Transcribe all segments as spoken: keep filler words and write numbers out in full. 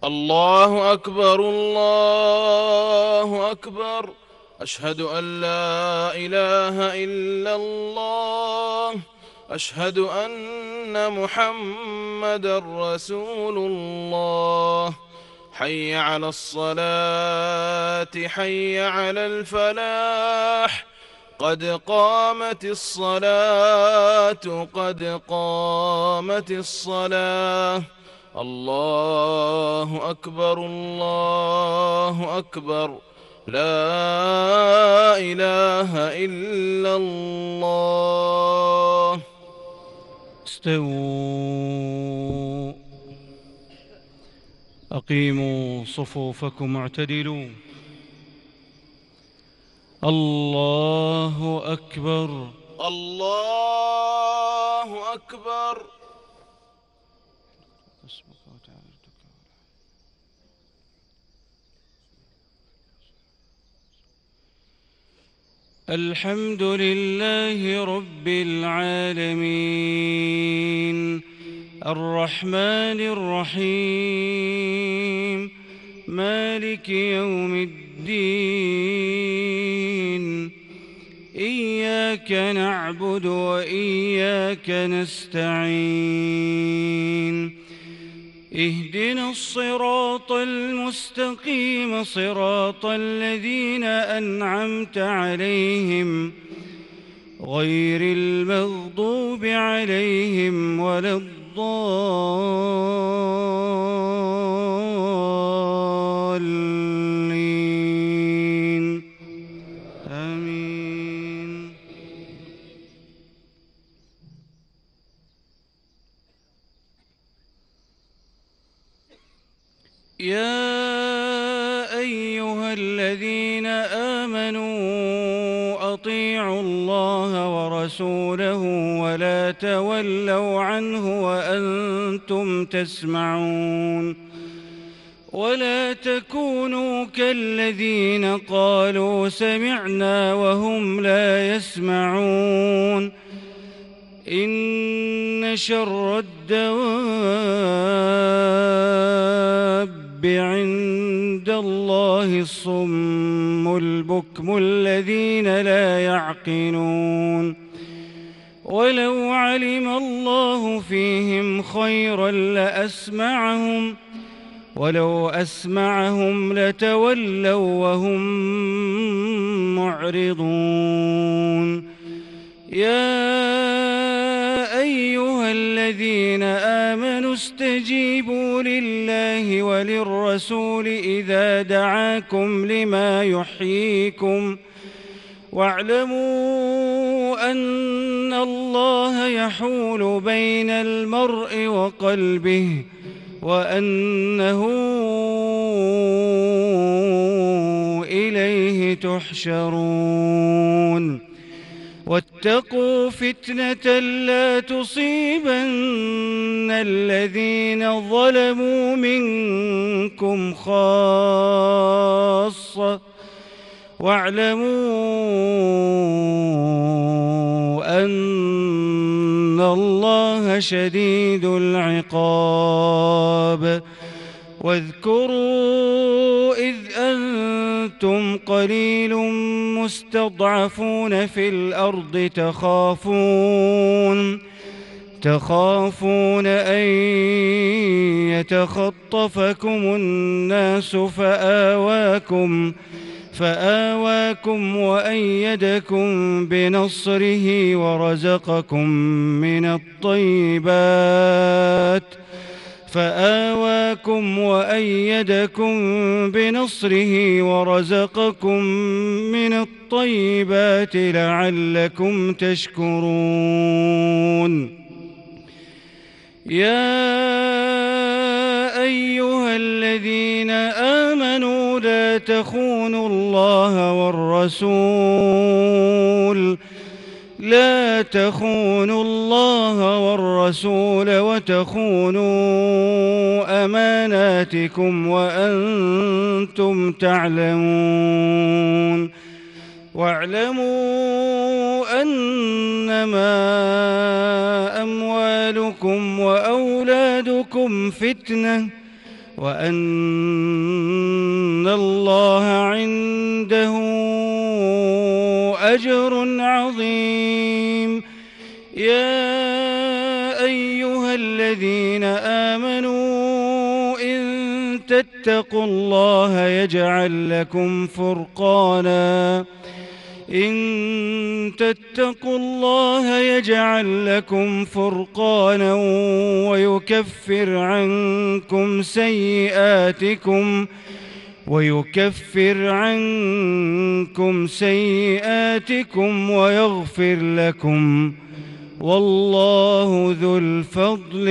الله أكبر الله أكبر. أشهد أن لا إله إلا الله. أشهد أن محمدًا رسول الله. حي على الصلاة حي على الفلاح. قد قامت الصلاة قد قامت الصلاة. الله أكبر الله أكبر. لا إله إلا الله. استووا، أقيموا صفوفكم واعتدلوا. الله أكبر الله أكبر. الحمد لله رب العالمين، الرحمن الرحيم، مالك يوم الدين. إياك نعبد وإياك نستعين. اهدنا الصراط المستقيم، صراط الذين أنعمت عليهم غير المغضوب عليهم ولا الضالين. آمين. يا أيها الذين آمنوا أطيعوا الله ورسوله ولا تولوا عنه وأنتم تسمعون. ولا تكونوا كالذين قالوا سمعنا وهم لا يسمعون. إن شر الدواب عند الله الصم البكم الذين لا يعقلون. ولو علم الله فيهم خيرا لأسمعهم ولو أسمعهم لتولوا وهم معرضون. يا أيها الذين آمنوا استجيبوا لله وللرسول إذا دعاكم لما يحييكم واعلموا أن الله يحول بين المرء وقلبه وأنه إليه تحشرون. واتقوا فتنة لا تصيبن الذين ظلموا منكم خاصة واعلموا أن الله شديد العقاب. واذكروا إذ أنتم قليل مستضعفون في الأرض تخافون تخافون أن يتخطفكم الناس فآواكم فآواكم وأيدكم بنصره ورزقكم من الطيبات فآواكم وأيدكم بنصره ورزقكم من الطيبات لعلكم تشكرون. يا أيها الذين آمنوا لا تخونوا الله والرسول لا تخونوا الله والرسول وتخونوا أماناتكم وأنتم تعلمون. واعلموا أنما أموالكم وأولادكم فتنة وأن الله عنده أجر عظيم. يا أيها الذين آمنوا إن تتقوا الله يجعل لكم فرقانا إن تتقوا الله يجعل لكم فرقانا ويكفر عنكم سيئاتكم ويكفر عنكم سيئاتكم ويغفر لكم، والله ذو الفضل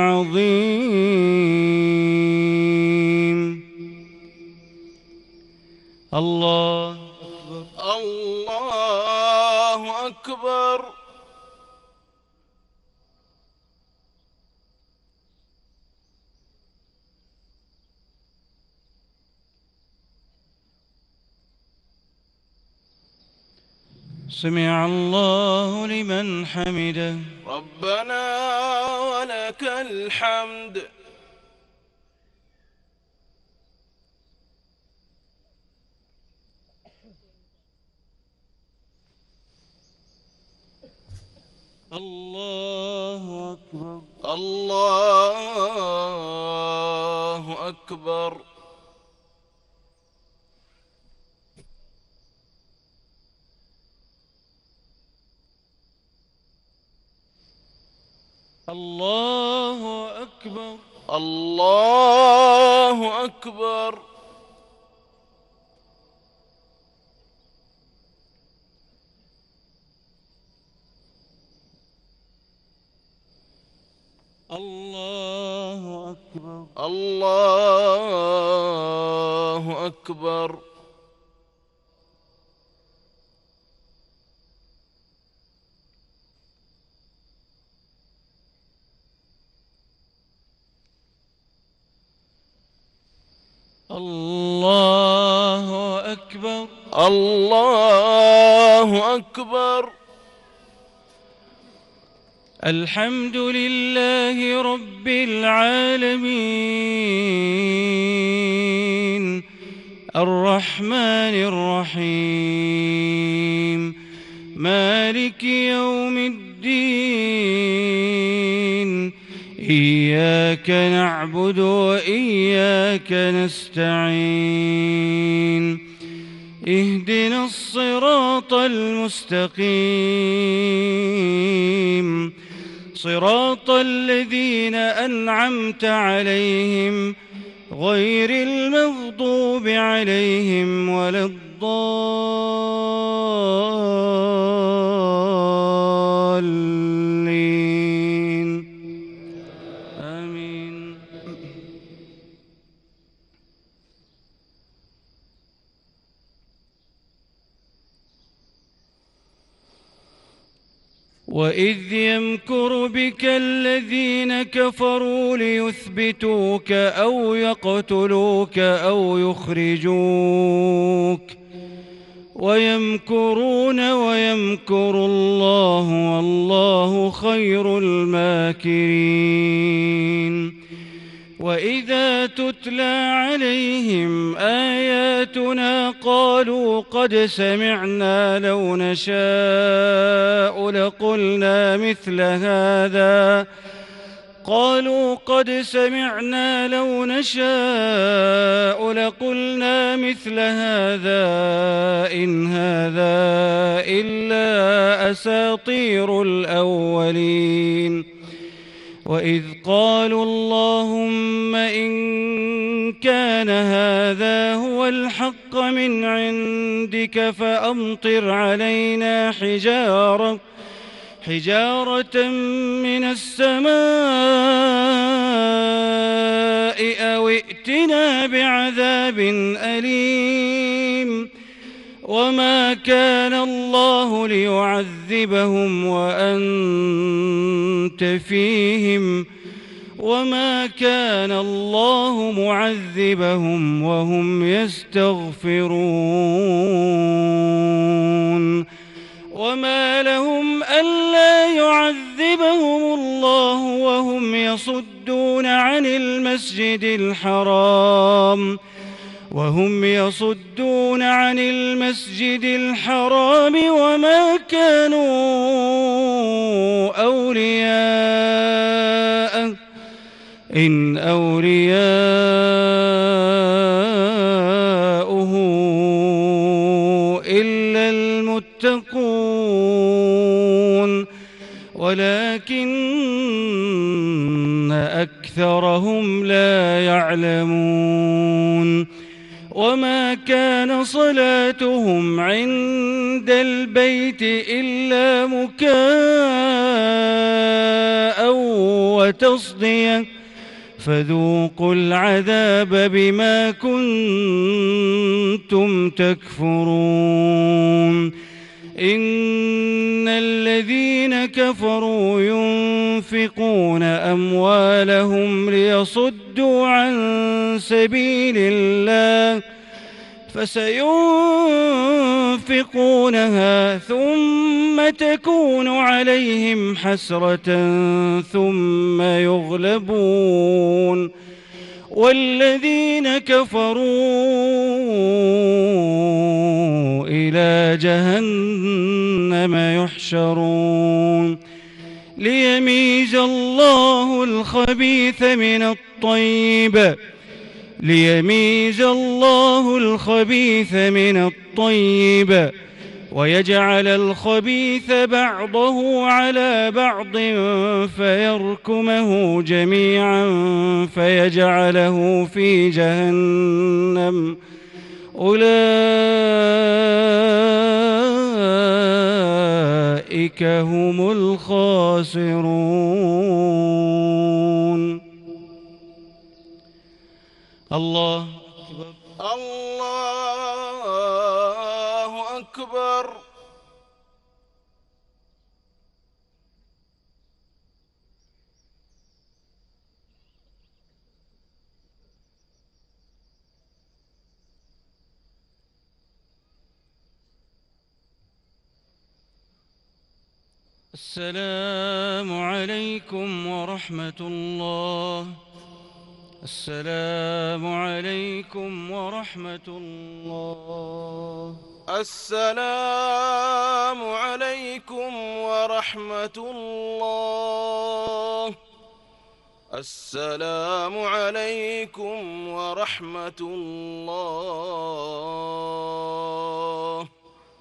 العظيم. الله الله أكبر. سمع الله لمن حمده. ربنا ولك الحمد. الله أكبر. الله أكبر. الله أكبر. الله أكبر. الله أكبر. الله أكبر. الله أكبر. الله أكبر. الحمد لله رب العالمين الرحمن الرحيم مالك يوم الدين. إياك نعبد وإياك نستعين. اهدنا الصراط المستقيم صراط الذين أنعمت عليهم غير المغضوب عليهم ولا الضالين. آمين. وإذ يمكر بك الذين كفروا ليثبتوك أو يقتلوك أو يخرجوك ويمكرون ويمكر الله والله خير الماكرين. وإذا تتلى عليهم آياتنا قالوا قد سمعنا لو نشاء لقلنا مثل هذا قالوا قد سمعنا لو نشاء لقلنا مثل هذا إن هذا إلا أساطير الأولين. وإذ قالوا اللهم إن كان هذا هو الحق من عندك فأمطر علينا حجارة حجارة من السماء أو ائتنا بعذاب أليم. وما كان الله ليعذبهم وأنت فيهم وما كان الله معذبهم وهم يستغفرون. وما لهم ألا يعذبهم الله وهم يصدون يصدون عن المسجد الحرام وهم يصدون عن المسجد الحرام وما كانوا أولياءه إن أولياؤه إلا المتقون ولكن أكثرهم لا يعلمون وما كان صلاتهم عند البيت إلا مكاء وتصدية فذوقوا العذاب بما كنتم تكفرون إن الذين كفروا ينفقون أموالهم ليصدوا عن سبيل الله فسينفقونها ثم تكون عليهم حسرة ثم يغلبون والذين كفروا إلى جهنم يحشرون ليميز الله الخبيث من الطيب ليميز الله الخبيث من الطيب ويجعل الخبيث بعضه على بعض فيركمه جميعا فيجعله في جهنم أولئك هم الخاسرون. الله أكبر الله أكبر. السلام عليكم ورحمة الله. السلام عليكم ورحمة الله. السلام عليكم ورحمة الله. السلام عليكم ورحمة الله.